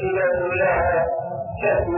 والوسيلة لها شهد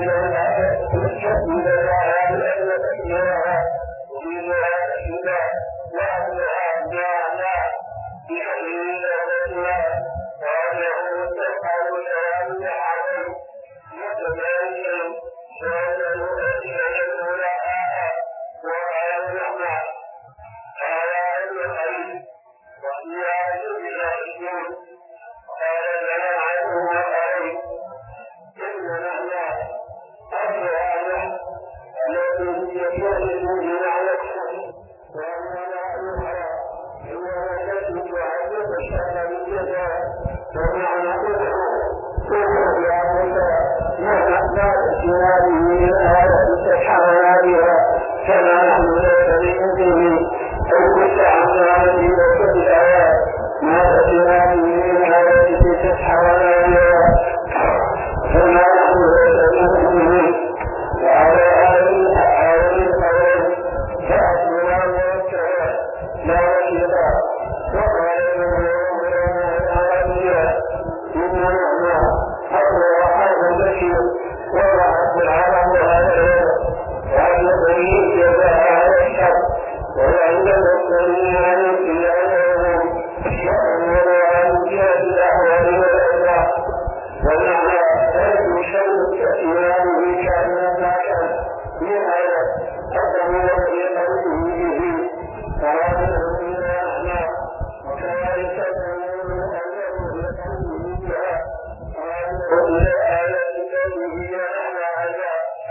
لها لأنك إليها ومنها إلى وأنها جاءنا بحليل ذاتها وأنه تفعل الأوامر عليه متباين وأنه أجل لها وعلى الرحمة على الخير وفي عجل الأحسن قال لنا عنه وعليه إننا الله أرجع الذي يكون على الشر وأننا أنها إنها تجد عدد الشر بالجزاء ومعنى أنه يا موسى ما تأتينا به من آية تشحننا بها كما نحن ليس بإذنه أو كنت عنا نزيدك بالآيات ما تأتينا به من آية تشحننا بها كما نحن ليس بإذنه وعلى آله القول فأتنا موسى لا وكيلا وقال وضعت العالم هذا وعلى بني جزاء على الشر وعند المسلمين عن الإيمان وأمر عن جهة الأحوال والأسرار ومعنى ذلك شر كإيمانه كان ما كان من هذا قدم الذي قلبه به فهذا من الأحلام وكذلك تنور أنه يقلبه بها وإلى آية قوله ونحن على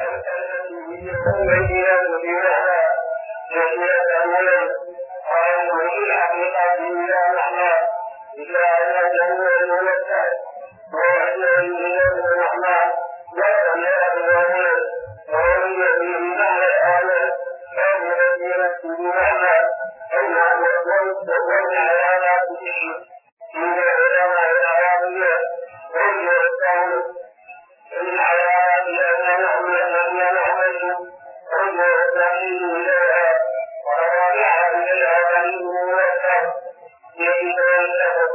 التي هي والعياذ بمعنى جزية أولا قالوا في الحقيقة إلا نحن إلا أن جنة الملكة وإلا الإيمان ونحن لا أملاك أولا وإلا بمعنى الآية كان الذين بمعنى أنها وقوم على كله من العلماء العربية وهم يرتاحون من العلامات أننا نعمل وهم يرتاحون إليها ورابعها إليها غنيه موسى يجب أن يتفق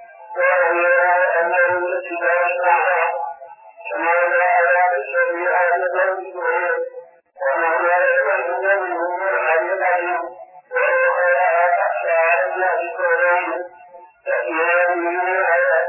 وهو أنه اتباع المعنى كما لا على الشريعة لغيره ومعنى يكون منه مرحلة وهو أخشى على الناس كلهم فإنه من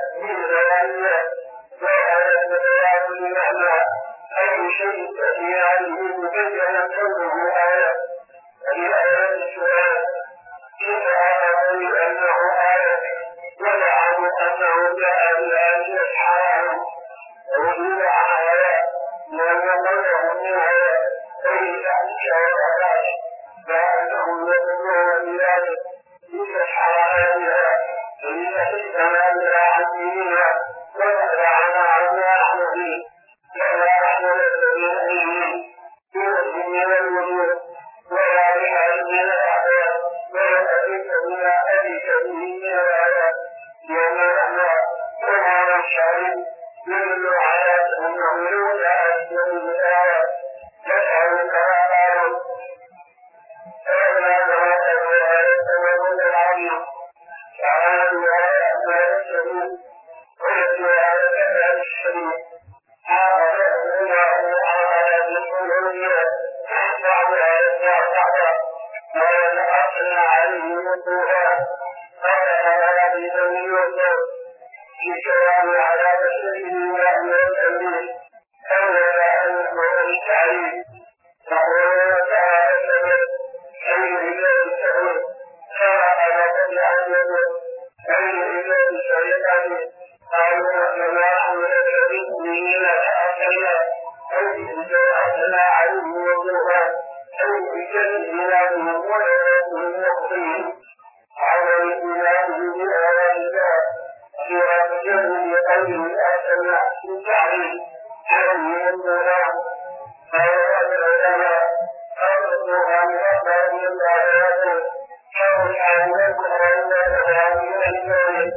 الغالية وعلى البيان المعنى أي شيء تأتي مبينا كونه آية الآيات السؤال كيف أعلم أنه آية ولعن أنه جاء بآية حرام ووجود آية لأن قوله من آية فهي تحت والأساس لا أنه يدعو بذلك مثل حرامها فليس تمامها عن دينها ونزعنا عما نحن فيه كما نحن الذين من الوجود ولا بحال من الأحوال ولا أبيك بما أبيك به من الآيات لأن نحن كما نشعر من الآيات أنه لولا أسلم بالآيات نسأل كما قالوا فإننا نسأل آية وجود العظيم تعالى بآيات ما يسلم ويتلو آية الشريف هذا يقول على بالقلوبية بعض آياتها بعضا ولا أصلنا عليه الطوفان قال تعالى بذنب يوسف في كلام على بشره الله والتنبيه أولا أن يكون التعليم فهو تعالى أي إله السعود خلق لكم أن يكون أي إله الشيطان قالوا كما نحن للمؤمنين فأرسلنا أو أرسلنا عليه وجوها أو بجنة ولا مخفيه على الإيمان بآيات الله سورة الجن بقوله أرسلنا في تعليم عليه السلام قال العلماء أرسلنا من أخبار الآيات كانوا يعلمون أن الأبرار الكون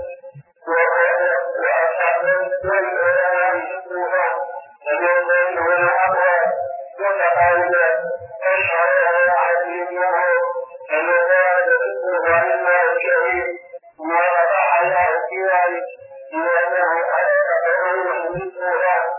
وأصحاب والعلماء الصوفة ومن بينهم أموال وتقالوا أشعر على عزيزه فمزاد الصوفة مما الكريم ما وضع على الكوارث لأنه أشعر من الصوفة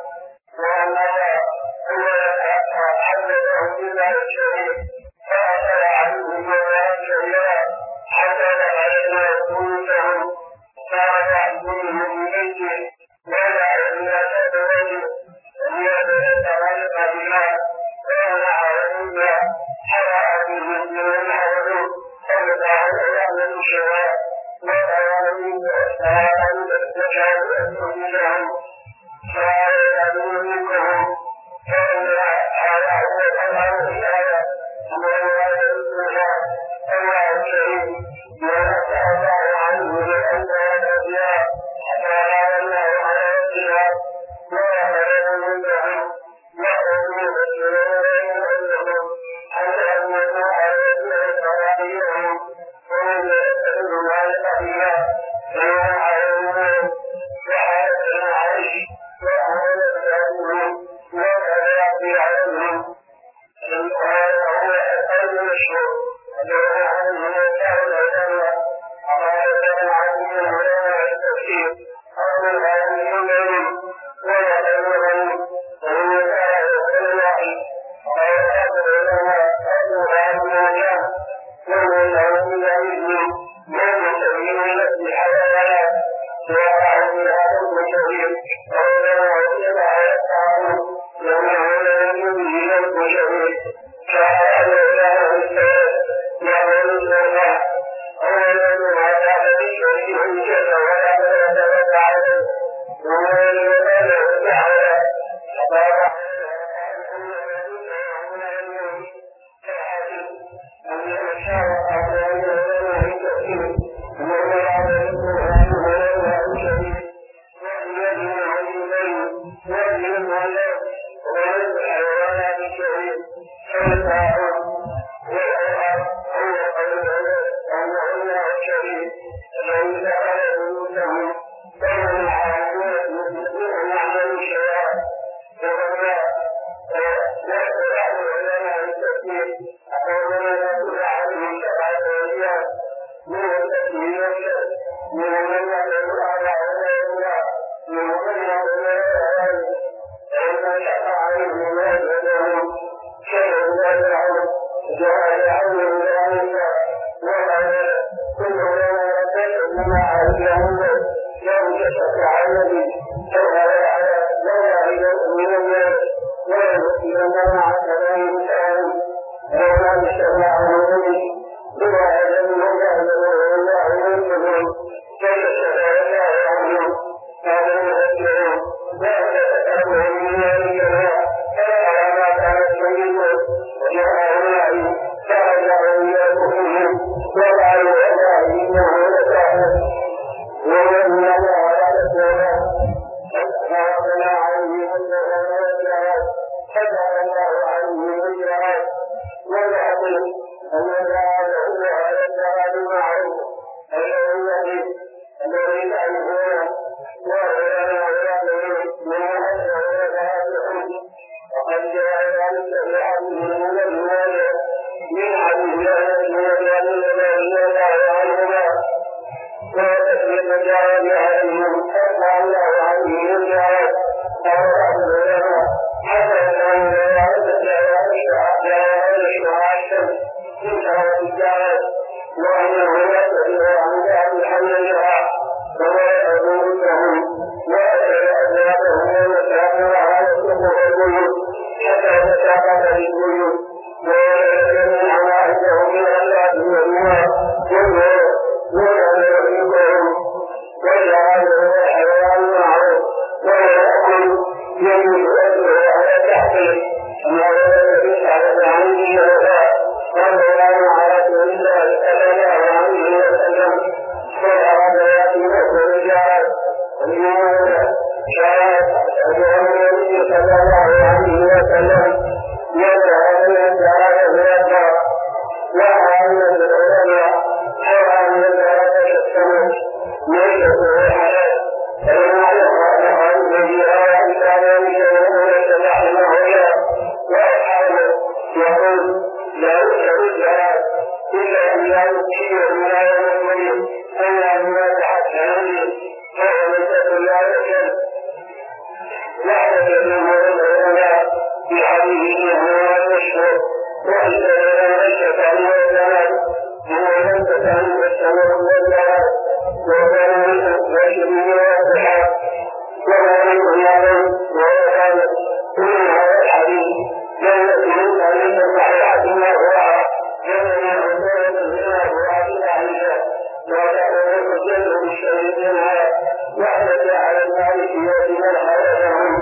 وعلى على المالك يوم الحرام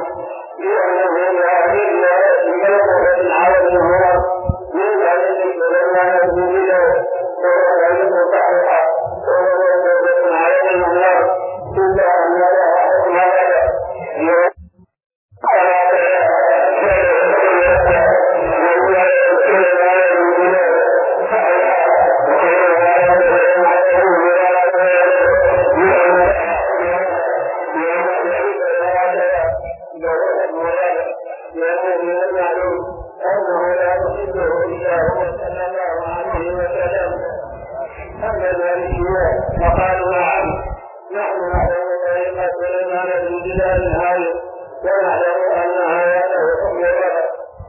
له أموالا لأنه من المعلوم أنه لا يصيبه إلا هو صلى الله عليه وسلم. أما المالكية فقالوا نعم نحن نعلم طريقة سليمان بن بلال هذه ونعلم أنها له حكم الرفع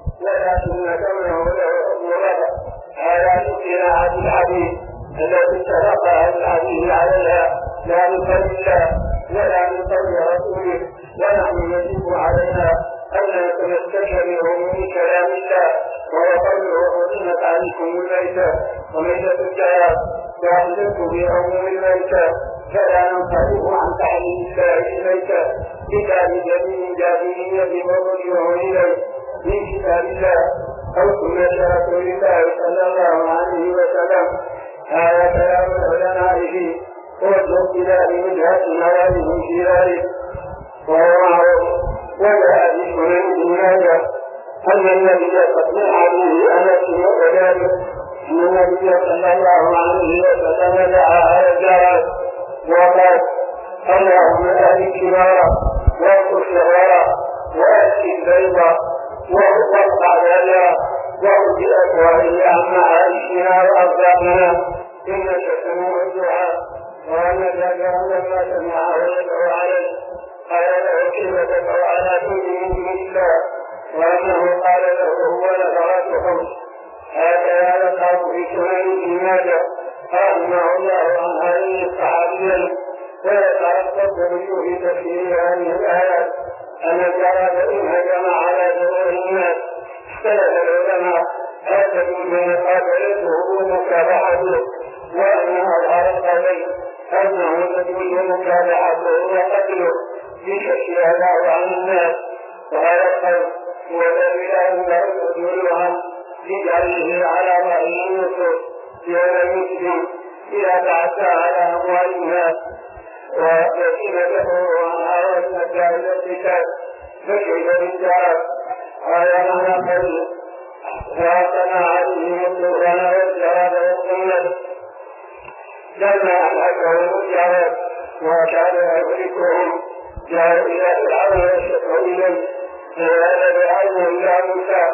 ولكن كونه له حكم الرفع على اقتناعات الحديث التي اتفقها الحديث عليها لا من قول الله ولا من قول رسوله، ونحن يجب علينا أن نتمسك به من كلام الله وهو قوله حرمت عليكم الميتة وميتة الجهاد وأحللت بعموم الميتة فلا ننصرف عن تحليل الله الميتة إلا بدليل جابرية مرجعه إليه من كتاب الله أو سنة رسول الله صلى الله عليه وسلم. هذا كلام العلماء فيه والاختلاف وجهة نظرهم في ذلك وهو معروف. وجاء في سنن ابن ماجه أن النبي قد نهى به أنس وكذلك أن النبي صلى الله عليه وسلم دعا على الجواد وقال اللهم أهل الكبار وانصر الصغار وأسكن البيض واقطع ذلك وارد أكواني عما عائشنا وأرزاقنا إنك سميع الدعاء. وأن ذاك لما سمعه يدعو عليه قال له كيف تدعو على كل من الله وأنه قال له هو نفرات خمس. هكذا لقاه في سنن ابن ماجه رحمه الله عن هذه الصحابيين ويترتب به في تفسير هذه الآيات أن الجراد إن هجم على جمهور الناس اختلف العلماء هل تكون بين قابلته ومكافحته وأن أظهر القولين أنه تكون مكافحته وقتله بشكل هذا عن الناس. وهذا القول هو الذي لا يمكن دونها لجعله على رأي النصوص يوم المسلم إذا تعدى على أموال الناس والذين كفروا عنها والمجال الاتكال فكيف بالجهاد. هذا معنى قوله فأتنا عليهم الطغيان والجهاد والسنة لما أهلكهم الجهاد وكان يهلكهم جاءوا إلى فرعون يشكوا إليه فذهب فرعون إلى موسى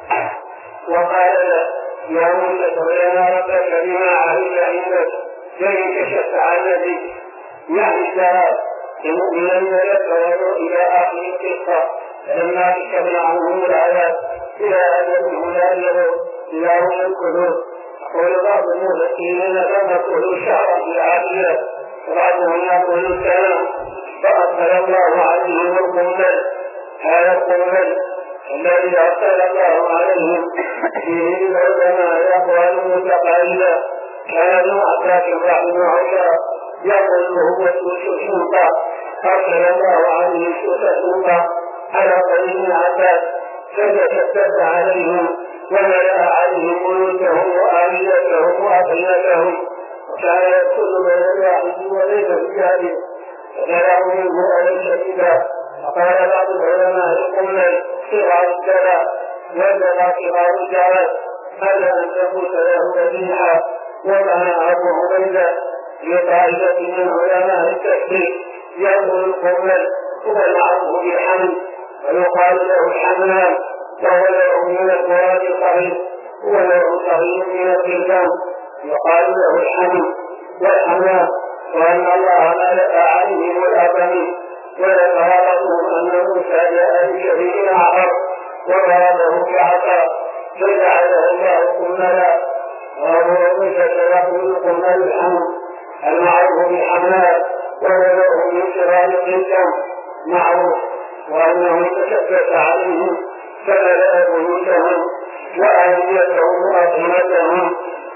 وقال له يا موسى ادع لنا ربك بما عهد عندك كي كشفت عن نبي يعني الجهاد لمؤمنا لك ويدعو إلى آخر القصة فلما كشفنا عنهم العذاب إلى أجلهم لا يدعو إلى هم القلوب. يقول بعض المفسرين لم يقولوا شهرا في العافية وبعضهم يقول سنة فأرسل الله عليهم القنبل. هذا القنبل الذي أرسل الله عليهم فيه العلماء أقوال متقاربة. كان ابن عباس رحمه الله يقول هو السلطة أرسل الله عليه السلطة على قليل عباس فتشدد عليهم وملأ عليهم بيوتهم وآليتهم وأطيتهم وكان يدخل بين الواحد وليس بجهل فبلغوا منه ألم شديدا. وقال بعض العلماء القمل صغار الجلال وبلغ صغار الجلال قبل أن تفوت له ذبيحة وكان أبو عبيدة لطائفة من علماء التفسير يأكل القمل هو المعروف بالحمل ويقال له الحمام وهو نوع من التراب الصغير هو نوع صغير من التلفان يقال له الحمل والحمام. وأن الله ملأ عليهم الأبمين وذكر لهم أن موسى جاء بشبيه أعظم وضربه بعصا فجعله الله قملا. وهو موسى يقول قمل الحمل المعروف بالحمام وهو من شرار الإنسان معروف. وأنه تشبث عليهم فملأ بيوتهم وآليتهم وأطعمتهم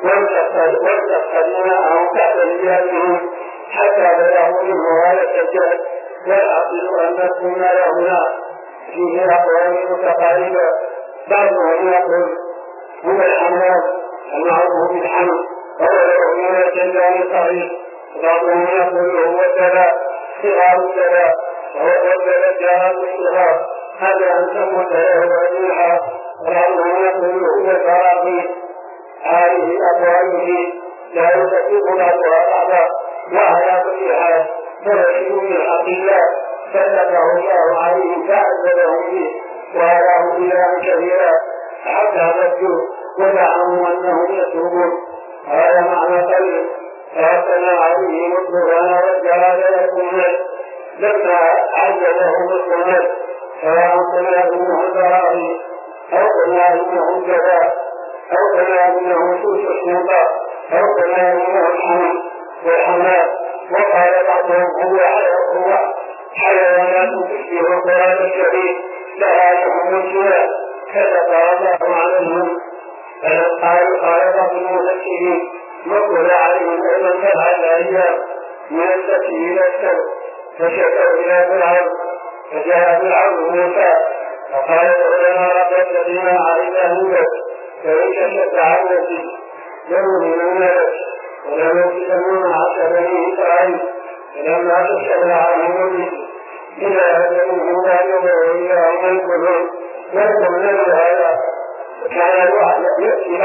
وانتقل ماءهم تحت رجالهم حتى بلغوا منه هذا السجاد. والعقل أن القمل هنا فيه أقوال متقاربة. بعضهم يقول هو الحمام المعروف بالحمل وهو نوع من الجلال الصغير. بعضهم يقول هو الدلاء صغار الدلاء وهو الجهاد الصغار هذا أن تموت له ذبيحة. وبعضهم يقول هو الفراقي. هذه أقواله لا يتفق بعضها بعضا. وعلى كل حال فرشد من حق الله فسلطه الله عليه فعذبهم به وهداهم إلى كثيرا حتى ردوا وزعموا أنهم يتوبون. هذا معنى قوله فأرسلنا عليهم الطوفان والجراد والقمل لما عذبهم القمل سواء قلنا إنه البراء أو قلنا إنه الجزاء أو قلنا إنه سوس السلطة أو قلنا إنه الحمل والحمام. وقال بعضهم هو حيوانات تشبه القرآن الكريم لها لحم الجوع كذا الله عنهم. قال بعض المفسرين وقل عليهم أيضا 7 أيام من السبت إلى السبت فشكوا إلى فرعون فجاء فرعون موسى فقال لنا رب الذين علينا لك فإن كشفت عن نفسك يؤمنون لك ولم يكتمون عشر بني إسرائيل فلما كشف عنهم نفسك إلى أجلهم لا يضر إلى هم ينقلون وقلنا لهذا كان يأتي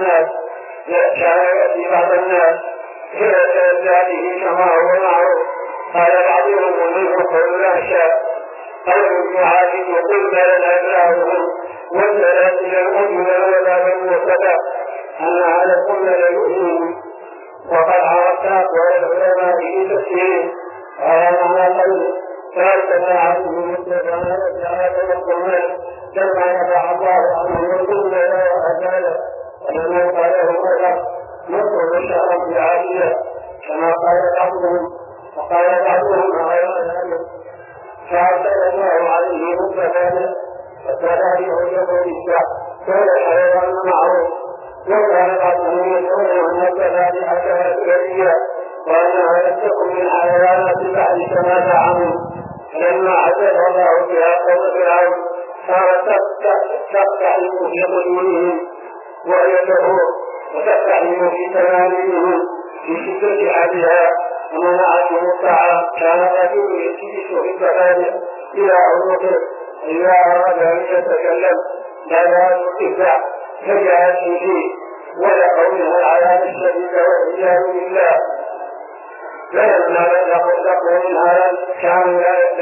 بعض الناس إلى ذاته كما هو معروف. قال بعضهم ومنه قول لا شاء قول معاذ وقل ما لنا إبراههم والثلاث للأمن ولا بن وكذا أن على الأمن ليؤمنون وقد عرفت أقوال العلماء في تفسيره. قال معنى قوله فأرسلنا عليهم الطوفان والجراد والقمل لما نفع الله عنهم الظلم وأزاله ولما قال له نصر الشهر بعافية كما قال بعضهم وقال بعضهم غير ذلك. فأرسل الله عليهم الطوفان والجراد والقمل كان الحيوان معروف. وكان بعضهم يدعون أن الجراد حشرات برية وأنها لم تكن من حيوانات البحر كما زعموا. فلما عذب الله بها قوم فرعون صارت تقتحم في قلوبهم ويدعو وتقتحم في تمامهم في شدة حالها ومنعتهم الطعام. كان الرجل يلتبس في الزبادئ إلى عنقه إذا أراد أن يتكلم لا يستطيع فجاءت فيه ولقوله العذاب الشديد والعياذ بالله. فلما لقوا منها كانوا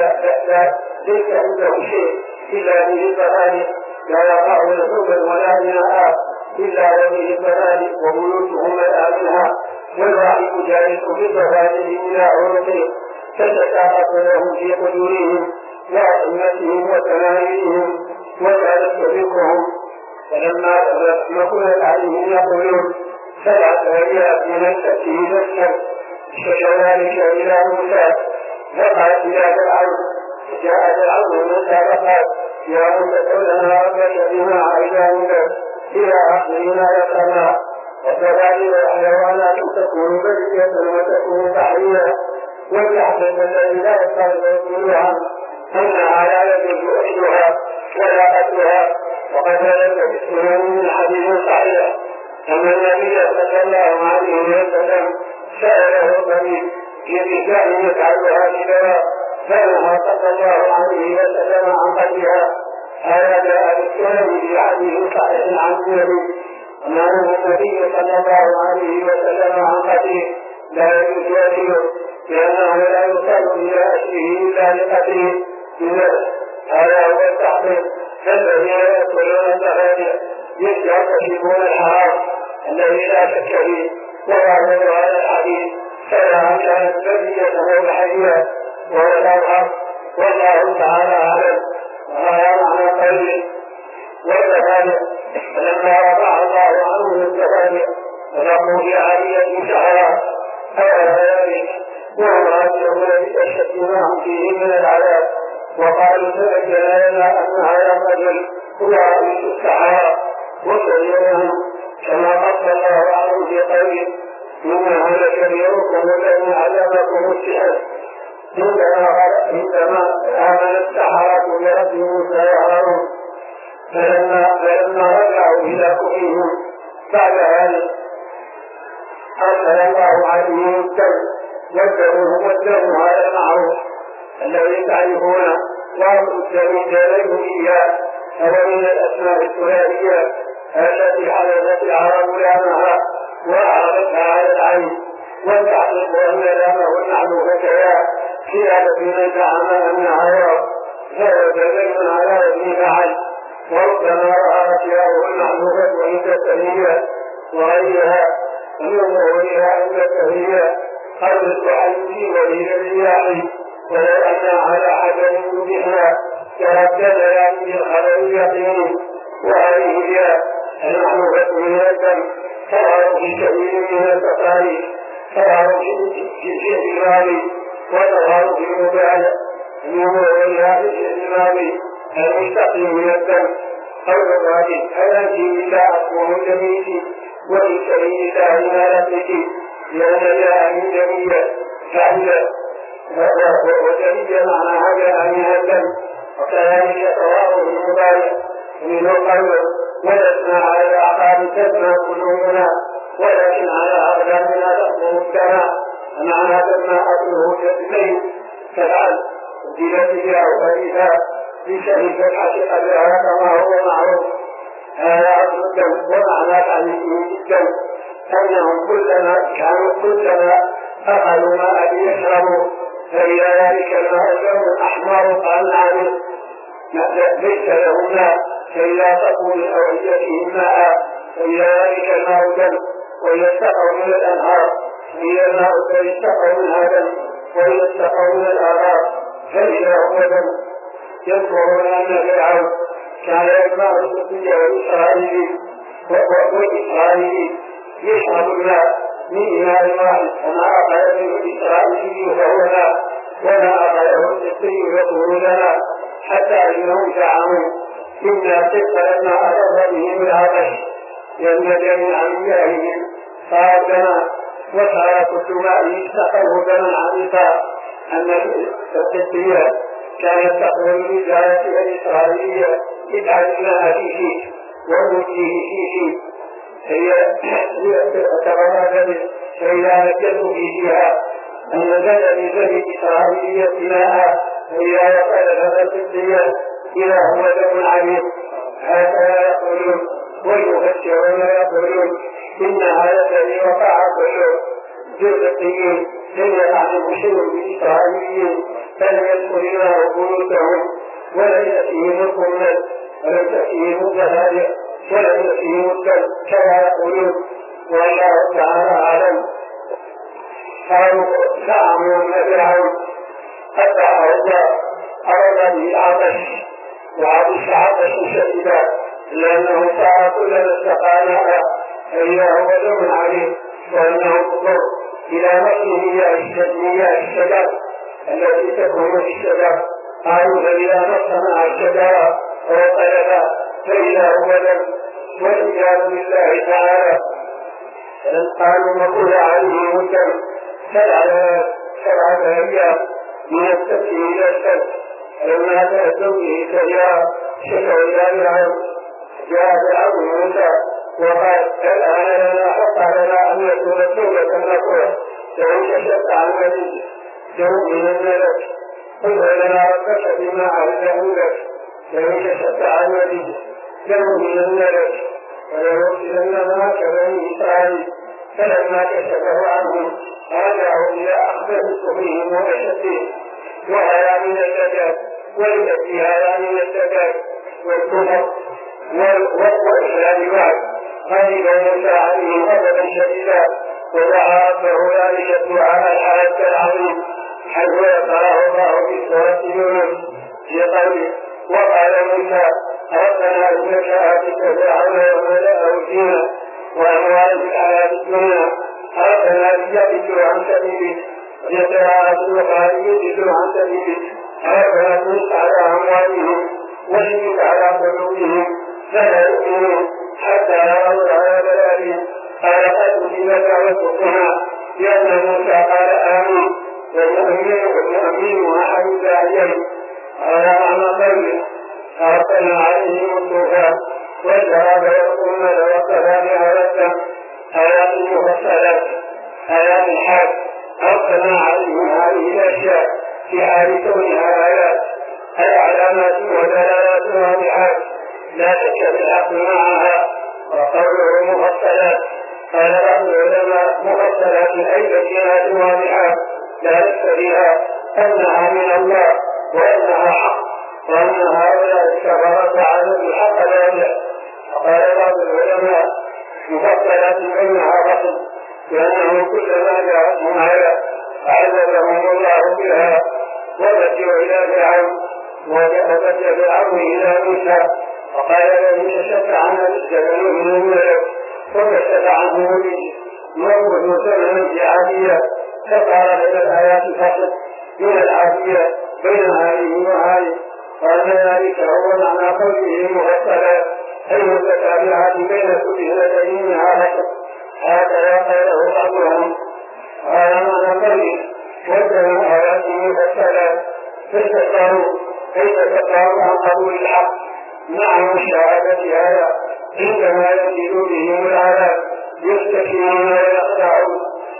ليس عندهم شيء إلا به الزبادئ لا يقعون ثوبا ولا بناء إلا وبه الزبادئ وبيوتهم مآمنها والواحد جالس في الزبادئ إلى عنقه فتساقط لهم في قدورهم وأئمتهم وتمايلهم وكانت تفرقهم. فلما نقلت عليهم يقولون 7 أيام من السبت إلى السبت فكذلك إلى موسى وقال إلى فرعون جاء فرعون موسى وقال يا موسى ادع لنا ربك بما عهد إلى آخر ما يقرأ. وكذلك الحيوانات تكون برية وتكون بحرية واليحسب الذي لا يستطيعها أنها لا يجوز أكلها ولا قتلها. وقد ثبت في من حديث صحيح أن النبي صلى الله عليه وسلم سأله الطبيب في رجال يفعلها بدواء فنهى صلى الله عليه وسلم عن قتلها. هذا جاء بالسنن في حديث صحيح عن النبي أمام النبي صلى الله عليه وسلم عن قتله لا يجوز أكله لأنه لا يصل إلى أكله إلا لقتله بالنفس. هذا هو التحقيق. فالذين يأكلون الزبادئ يرتكبون الحرام الذي لا شك فيه. ويعمل هذا الحديث سواء كانت برية أو بحرية وهو الأظهر والله تعالى أعلم. وهذا معنى قوله والزبادئ فلما رفع الله عنه الزبادئ ولقوا في عالية شهرا أو ذلك وهم راجعون بأشد ما هم فيه من العذاب. وقالوا تبين لنا أن هذا الرجل هو عائش السحرة وسلمهم كما قال الله عنه في قوله إنه لكبيركم الذي علمكم السحر. عندما آمن السحرة برب موسى وهارون فلما رجعوا إلى كفرهم بعد ذلك أرسل الله عليهم الدم والدم هو الدم هذا المعروف الذي تعرفونه وهم الدم جليه إياه هو من الأسماء الثلاثية التي حدثت العرب لامها وأعرضتها على العين والتحقيق أن لامه المعروف كذا زيادة من زعم أنها فهو دليل على وجه فعل، وربما رأى أشياء المعلومة عند التهيئة وغيرها من ظهورها عند التهيئة قد التحدي وهي الرياح، ولو أن على عدم بها تردد يعني الخبر اليقين، وهذه هي المعلومة من الدم تظهر في كثير من التقارير، تظهر في الجمال وتظهر في المبالغ من ظهورها في الجمال المستقيم من الدم أو الغالب التي لا أقوم جميل وإن لا إمالتك لأن جاء من جميلة فعلا وجميل معنى هذا من الدم، وكذلك تظهر في المبالغ من القلب، ولسنا على الأعقاب تسمى قلوبنا ولكن على أقدامنا تأخذ الدماء، معنى تسمى أصله كالسيف تفعل بنفسها أو غيرها بشأن فتحة قدرها كما هو معروف. هذا أصل الدم، ومعنى تعليمه الدم أنهم كلما أخذوا ماء ليشربوا فإلى ذلك الماء لون أحمر كالعنب ليس له ماء، فإذا سقوا من أوعيتهم ماء فإلى ذلك الماء دم، وإذا استقوا من الأنهار فإلى الماء فيستقوا منها دم، وإذا استقوا من الآبار فإذا هو دم. يذكرون أن فرعون كان يجمع الصوفية والإسرائيلي يشرب الماء من إناء واحد، وما أقله الإسرائيلي فهو ماء، وما أقله الصوفي يقول لنا حتى إنهم زعموا إنا قصة لما أضر بهم العطش لأن جميع أنبيائهم صار دما، وصار كل ماء يستقره دما عميقا. أن القبطية كانت تقول للرجالة الإسرائيلية اجعلنا فيه وأوتيه فيه، هي تبرد فإذا نكدوا فيها أن نزل بذلك إسرائيلية ماء فإذا وقال هذا القبطية إذا هو دم عميق. هكذا يقولون والمفسرون يقولون إن هذا الذي وقع كله جزئي لم يقع شيء بالإسرائيليين فلم يدخلنا بيوتهم ولم يأتهم القمل ولم تأتهم الزهايا ولم يأتهم الدم كما يقولون، والله تعالى أعلم. قالوا زعموا أن فرعون أتبع الله أراد به العطش وعطش عطشا شديدا لأنه سعى كلما استقى ماء فإذا هو دم عليه، وأنه اضطر إلى نقل مياه الشجر التي تكون في الشجر. قالوا فإذا نص مع الشجرة وطلب فإذا هو دم، والعياذ بالله تعالى. قالوا مقول عليهم الدم سبعة أيام من السبت إلى السبت، فلما تأتوا به سريعا شكوا إلى فرعون. جاء فرعون موسى وقال الآن لنا حق لنا أن يكون توبة نقوى لو كشفت عن مدينة من الملك قل لنا ربك بما عهده لك لو كشفت عن مدينة من الملك وليرسلن معك بني إسرائيل. فلما كشفه عنهم رجعوا إلى أخبث صبيهم وأشدهم وهذا من الشجر والتي هذا من الشجر والكفر والإسلام بعد. غضب موسى عليهم غضبا شديدا ودعا ربه ذلك الدعاء الحاد العظيم حيث ذكره الله في سورة يونس في قوله وقال موسى ربنا إنك آتيت فرعون وملأه زينة وأموال في الحياة الدنيا ربنا ليضلوا عن سبيلك ويتبعوا وقال يضلوا عن سبيلك ربنا طمس على أموالهم واشدد على قلوبهم فلا يؤمنون حتى يروا العذاب الأليم. قال قد أجيبت دعوتكما لأن موسى قال آمين والمؤمن أحد الداعيين. قال معنى قوله فأرسلنا عليهم الطوفان والشراب والقمل والسلام على الدم آيات مفصلات آيات الحال. أرسلنا عليهم هذه الأشياء في حال كونها آيات أي علامات ودلالات واضحات لا شك في العقل معها. وقوله مفصلات قال بعض العلماء مفصلات أي بينات واضحات لا شك فيها أن وأن هؤلاء كفرة على الحق لا. وقال بعض العلماء مفصلات بينها فصل، لأنه كلما جاءتهم آية أعلمهم الله بها ورجعوا إلى فرعون وبدل فرعون إلى موسى وقال لن يشك عن الجبل من الملك وكشف عنه موقف سنة عادية فقال بين الآيات فصل من العادية بين هذه وهذه، وأن ذلك هو معنى قوله مفصلا أي متتابعات بين كل هذين منها فصل. هكذا قاله بعضهم. قال معنى قوله وجه آيات مفصلا فاستكبروا كيف تكبروا عن قبول الحق مع مشاهدة هذا عندما ينزل بهم العذاب يستكبرون ويخدعون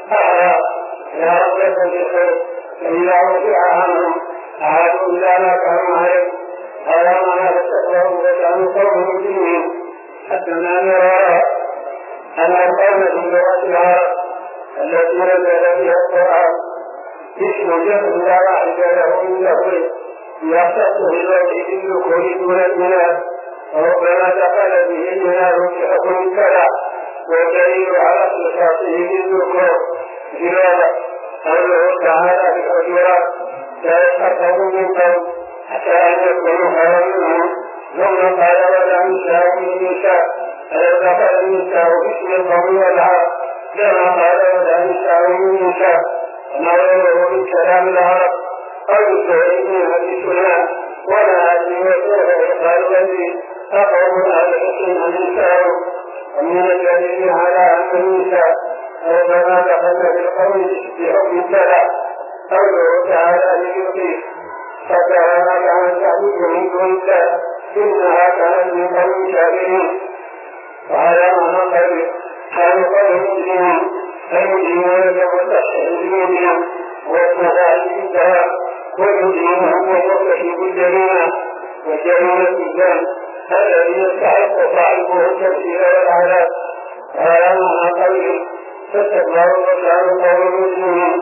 يا رب بالخير فإذا رفع عنهم عادوا إلى ما كانوا عليه. هذا معنى فاستكبروا وكانوا قوم مجرمين. حدثنا نرى أن القوم في لغة العرب التي نزل فيها القرآن اسم جمع لا واحد له من لفظه يختص بالوجه بالذكور دون الإناث، وربما دخل به الإناث في حكم كذا، والدليل على اختصاصه بالذكور زيادة قوله تعالى في الحجرات لا يسخر من قوم حتى أن يكونوا خيرا منهم، ثم قال ولا نساء من نساء فلو دخل النساء باسم القوم والعرب كما قال ولا نساء من نساء، وما غيره من كلام العرب أو التوحيد حديثنا ولا أدري وسوف قال الذي أقوم أهل الحسن النساء. ومن الدليل على أن النساء ربما دخلن في القول بحكم السلام قوله تعالى ليطيف فكانت عن تعبد من دون الله إنها كانت من قوم كافرين. وعلى معنى قوله كانوا قوم مسلمين فالمسلمون كمستحيلين والمسائل بالدواء والمسلمون ومرتكب الجريمة وجريمة الإسلام الذي يستحق صاحبه التفسير والعذاب. وعلى معنى قوله فاستكبروا وكانوا قوم مسلمين.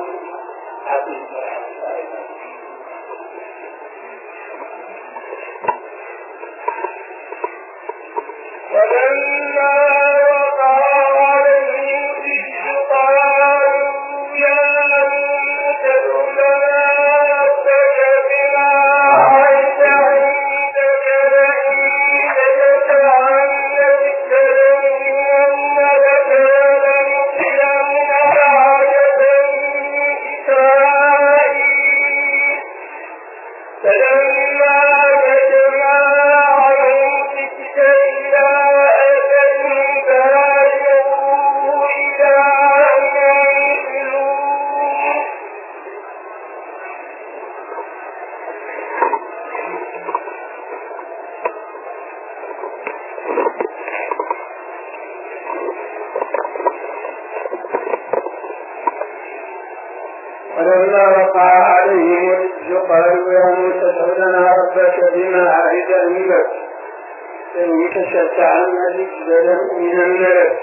ولما وقع عليهم الرجس قالوا يا موسى ادع لنا ربك بما عهد عندك لئن لتجعلن بالسلم لك ولنسلمن عجبا إسرائيل. فلما كتبنا عنهم الرجس إلى أجل بالغوا إلى أن ينزلوا ولما وقع عليهم الرجس قالوا يا موسى ادع لنا ربك بما عهد عندك لئن كشفت عنا الرجس من الملك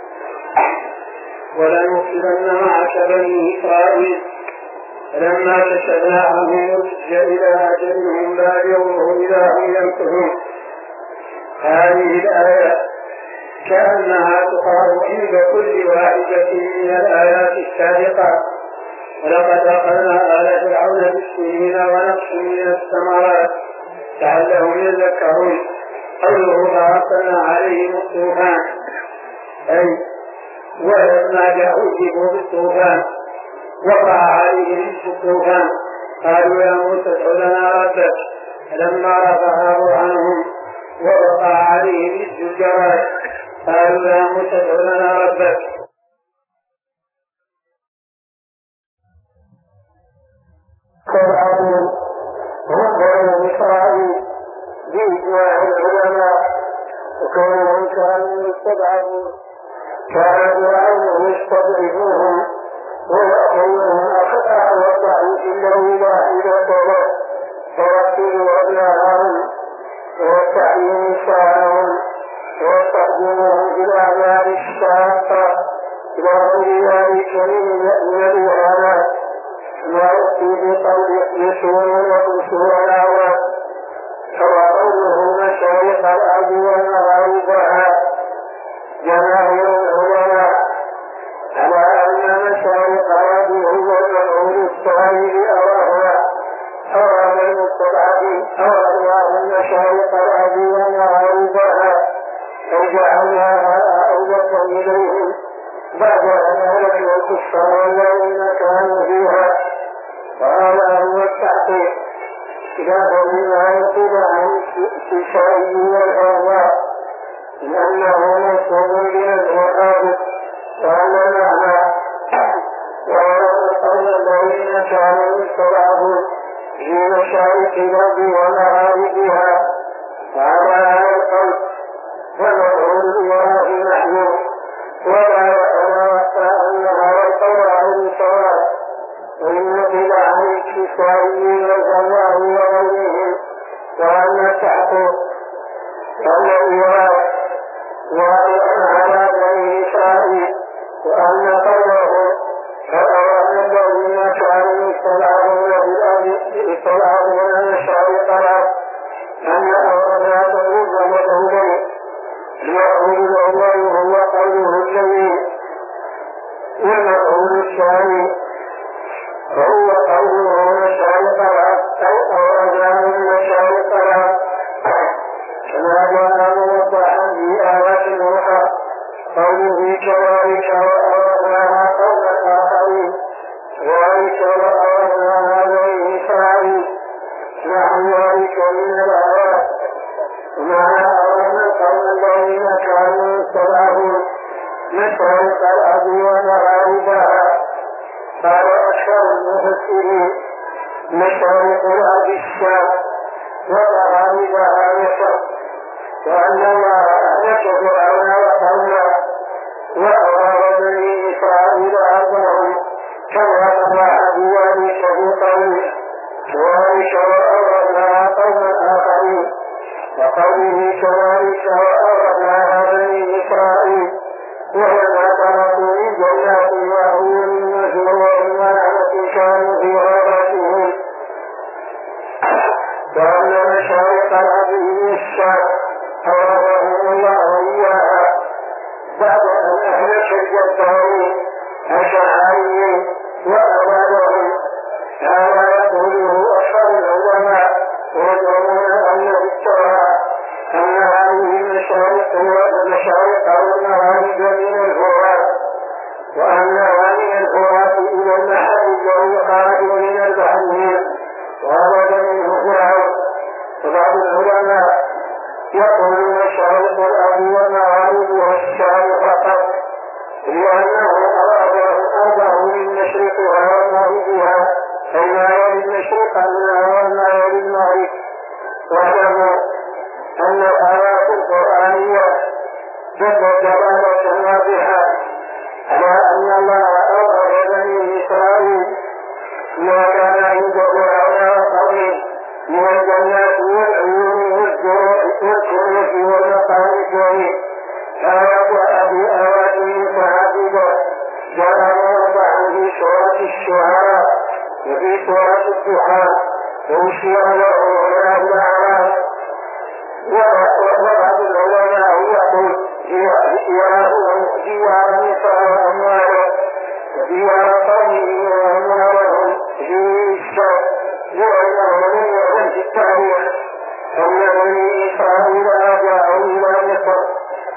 ولنرسلن معك بني إسرائيل. فلما كشفنا عنهم الرجس إلى أجلهم بالغوه إذا هم ينكثون. هذه الآية كأنها تقرأ عند كل واحدة من الآيات السابقة. ولقد أخذنا آل فرعون بالسنين ونقص من الثمرات لعلهم يذكرون. قوله فأرسلنا عليهم الطوفان أي ولما جاءوا بالطوفان وقع عليهم الطوفان قالوا يا موسى ادع لنا ربك. فلما رفعه عنهم ووقع عليهم الجراد قالوا يا موسى ادع لنا ربك. فرعون وبني إسرائيل بإجماع العلماء وكونهم كانوا يستضعفون كان فرعون يستضعفوهم ويأخذهم أخطأ وضعيف له واحدة ورسلوا أبناءهم ويستحيي نساءهم ويستخدمهم في الأعمال الشاقة إلى غير ذلك من الإهانات ما يأتي بقول يسوع ويسوع الأعوام مشارق الأرض ومغاربها فجعلها أوجه إليهم بعد أن أهلكوا الكفار الذين كانوا فيها. وهذا هو التحقيق إذا بما يقول عن الكسائي والأرواح لأنه مصدر من الوهاب وأن معنى وقال الذين كانوا يستضعفون في مشارق الأرض ومغاربها وعلى هذا القول فمفعول الله محمود ولا يتوقع أن هذا القول عن الصواب وإن قيل عن الكسائي والجماع وغيرهم وأن التحقيق وأن الإيراد وأن على بني إسرائيل وأن قوله فأراد الذين كانوا يستضعفون مشارق الأرض أن أراد تقول مقولين المقول الأول هو قوله الجميل والمقول الثاني وهو قوله مشارق الأرض أو أراد مشارق الأرض كما جاء موضحا في آيات أخرى قوله كذلك وأورثناها قوما آخرين ذلك وأورثناها بني إسرائيل نحو ذلك من الآيات ومعنى أورثنا قوما الذين كانوا يستضعفون مشارق الأرض ومغاربها. قال أكثر المفسرين مشارق الأرض الشام ومغاربها مصر وأن الله أهلك فرعون وقومه وأغار بني إسرائيل أرضهم كما طلع بذلك في قوله كذلك وأغرقناها قوما آخرين وقوله كذلك وأغرقناها بني إسرائيل وهما تركوا من جنات وعيون وزروع ونعمة كانوا في غابتهم وأن مشارق الأرض من الشام أورثهم الله إياها بعد أن أهلك الجبارين الشرعيين وأموالهم. هذا يقوله أشهر العلماء ويزعمون أن في التوراة أن هذه المشارق والمغارب من الفرات وأنها من الفرات إلى البحر الذي خرج من البحر وخرج منه فرعون. وبعض العلماء يقول مشارق الأرض ومغاربها الشام فقط لأنه أرضه من مشرقها ومغربها أي ما يلي المشرق منها وما يلي المغرب. واعلموا أن الآيات القرآنية جلت دلالة واضحة على أن الله أوصى بني إسرائيل ما كان عند فرعون وقومه من الجنات والعيون والكنوز والمقام الكريم. فيقع في آيات متعددة جاء موضعا في سورة الشعراء وفي سورة الدخان وأشير له هنا الأعراف. وبعض العلماء يقول جوار مصر وأمواله وجوار قومه وأموالهم في الشر لأنه لم يكن في التاريخ أن بني إسرائيل رجعوا إلى مصر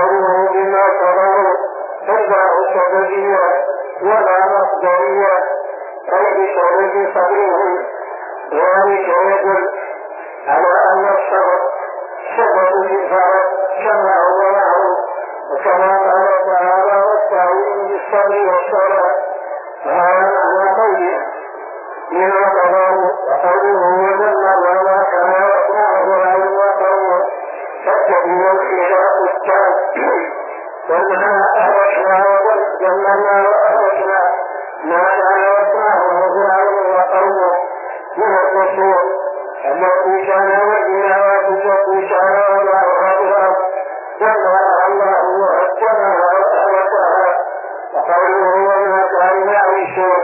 وقوله بما كفروا فالباء سببية ولا مصدرية أي بسبب صبرهم، وذلك يدل على أن الصبر سبب الفرج كما هو معروف، وكما قال تعالى والتعويض بالصبر والصلاة، فهذا معنى قوله من وقضاه وقوله وذل ما كان يصنعه العلم وقوله فاتبعوا الخلاف التام، والمعنى أهلكنا وذلنا وأهلكنا ما كان يصنعه العلم وقوله من الرسول التي كان وجهنا وتشكي كان ولا أهلها جمع الله وأكبرها وأهلكها، وقوله وما كان يعيشون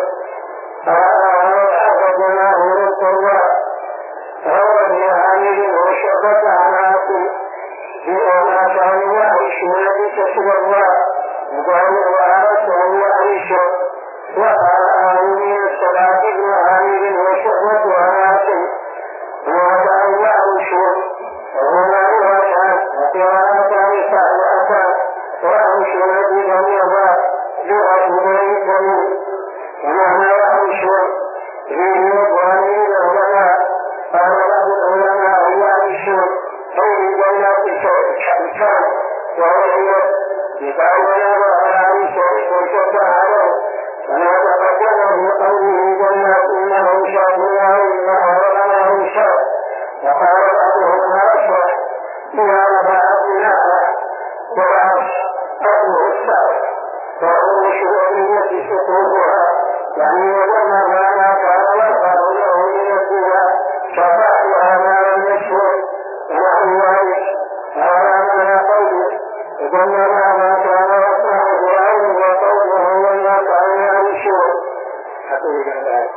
فأخذناه رسولا فهو بعامل وشبك عناكم بما كانوا يعيشون بكسب الله وقالوا وآتوا يعيشون، وقال من الصلاة ابن عامل وشبك عناكم وما كانوا يعيشون، وهنا الوشان وقراءتان فأتان ويعيشون بجميعها برسولين كريم، ومعنى يعيشون فيه الظالمين العلماء قال له العلماء يعيشون أي بجنات الشمسان وغيره يتعون على شيء شد عليه، فما تقدمه قوله جنات إنه شاطئها إنها ولنه شاط، وقال بعضهم أشرح بها نفعتناها والعرش قبله السعر وهو شؤونية سقوطها، يعني وجمع ما كان يرفع له من الدنيا شفاعها ما لم يشهر ونحو ذلك، هذا معنى قوله وجمع ما كان يرفع العلم وقوله وما كان يعيشون. أقول ذلك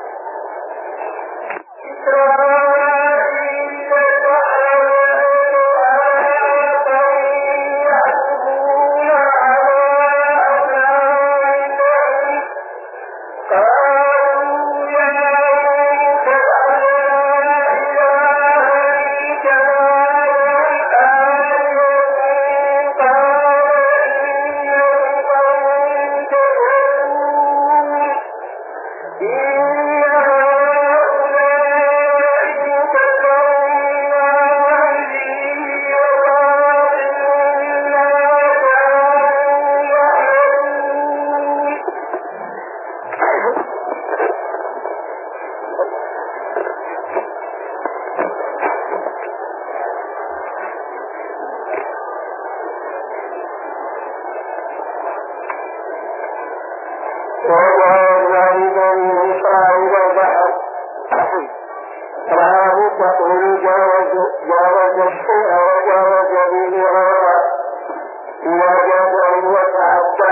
تقول جاوز الشيء وجاوز به غيره وجاوز وتعدى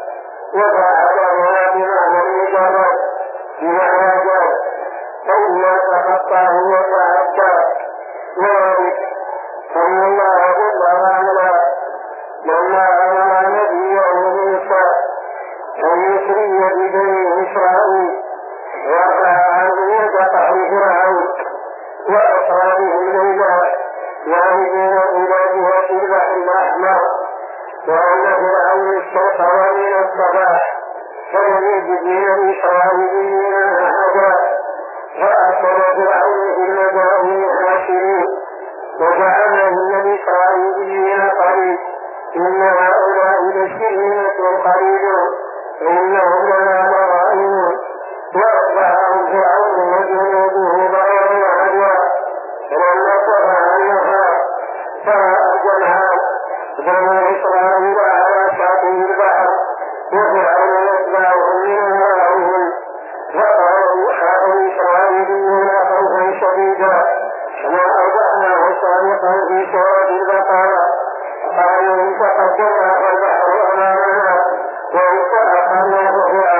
وتعدى بمعنى المجرد بمعنى جاوز فإما تخطاه وتعدى وذلك أن الله جل وعلا لما أمر نبيه موسى أن يسري ببني إسرائيل ورفع عنه يد فرعون وأصحابه ليلا يعودون إلى جهة البحر الأحمر، وأن فرعون استيقظ من الصباح فلم يجد من إسرائيليين أحدا، فأرسل فرعون في المدائن حاشرين وجعل من الإسرائيليين قريب إن هؤلاء لشرذمة قليلون إنهم لنا لغائبون، وأتبعهم فرعون وجنوده بغيا وعدوا فلما طغى عنها فأجمعهم بني إسرائيل على شاطئ البحر وفرعون يتبعهم من ورائهم، فقالوا أصحاب إسرائيليون خوفا شديدا كما أوضحناه سابقا في سورة البقرة، قالوا إن تقدمنا فالبحر أمامنا وإن تأخرنا فهو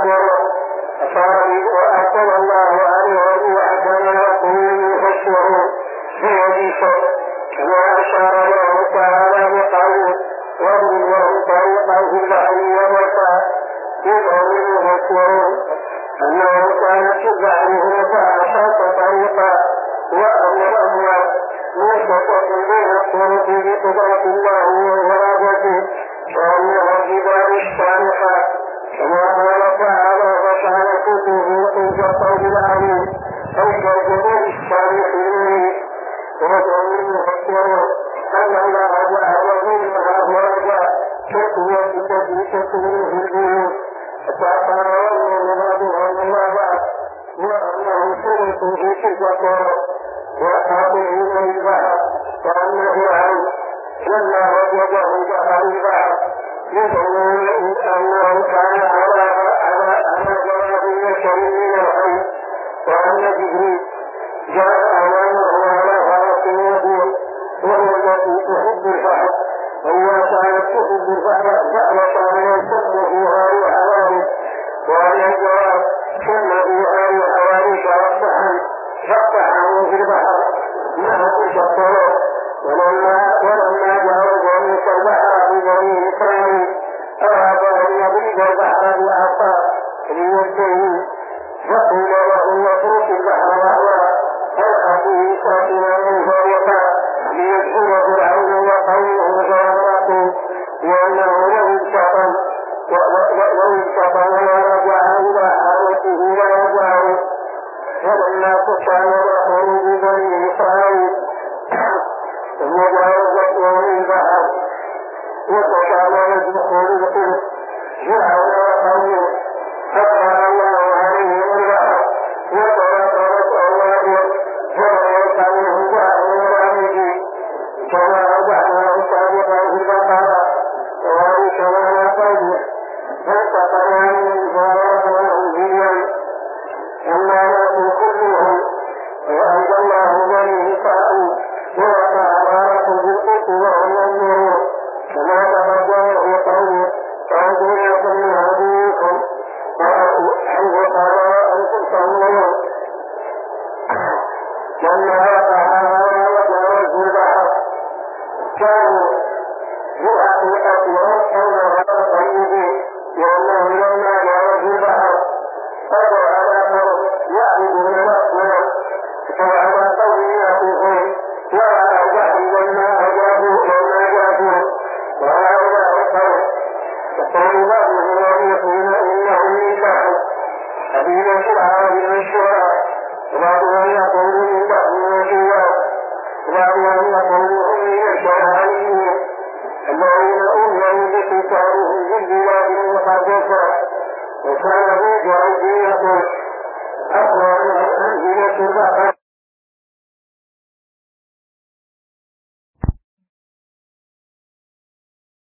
أكبر وأحسن الله عليه وأحسن يقول يفسره في حديثه كما أشار له تعالى بقوله واضرب له طريقا في البحر ووسع يدعو يفسره أنه كان في البحر فأشاط طريقا وأمر وسط بين الطرق بقدرة الله وإرادته وأنه الجبال الصالحة كما قال تعالى فكان كتبه كالطول العظيم أو كالجبال الصالحين ودعوا المفسر أن الله جعل منها ورجع كتبه كتبه البيوت فأخبر الله الله وأنه شرك في تلك وأصحابه البحر وأنه عن لما وجده بحر البحر يدعون أنه كان على جواب شرير الحي وأن جبريل جاء أمامه على فرس يدور وهو التي تحب البحر وهي كانت تحب البحر فأمر ينسب فيها لحوالي وأن الجواب ثم فيها لحوالي فاقتحموا في البحر ما تشطروا ولما جاوزوا موسى البحر ببني إسرائيل أراد أن يضرب البحر بعصا لينتهي فقيل له اترك البحر رهوا ألقى فيه ساكنا فوقع ليدخل فرعون وقومه فأغرقوا لأنه لو انشطن ورجع إلى حالته ورجعوا فلما كان خروج بني إسرائيل ثم جاوزت يوم البحر وتكاملت دخول القدس فرعون وقومه فقال الله عليهم البحر وتواترت أولاده فوقع منه بحر ورمجي كما أوضحناه سابقا في البقرة وذلك معنى قوله فالتقى عنهم فأرادوا الجيل أما لهم كلهم وأنت الله بني إسرائيل ووقع بارك بالقسط وهم ينظرون كما تقدم في قوله فأنتم لكم من هديكم وحيث قال أنتم تعلمون لما وقع وجاوزوا البحر كانوا يحققون أنها طيبين لأنه لما جاوزوا البحر قدر على قوم يعبدون الأصنام فعلى قوم يعبدون وعلى البحر لما جابوا وهؤلاء القوم فقالوا بعضهم يقولون إنهم من بحر قبيلة العرب المشهورة وبعضهم يقول من بحر المشهورة وبعضهم يقول من الشرعيين الذين أمروا بقتالهم في البلاد المقدسة وكان في جعيدية أقوى من أنزلة البحر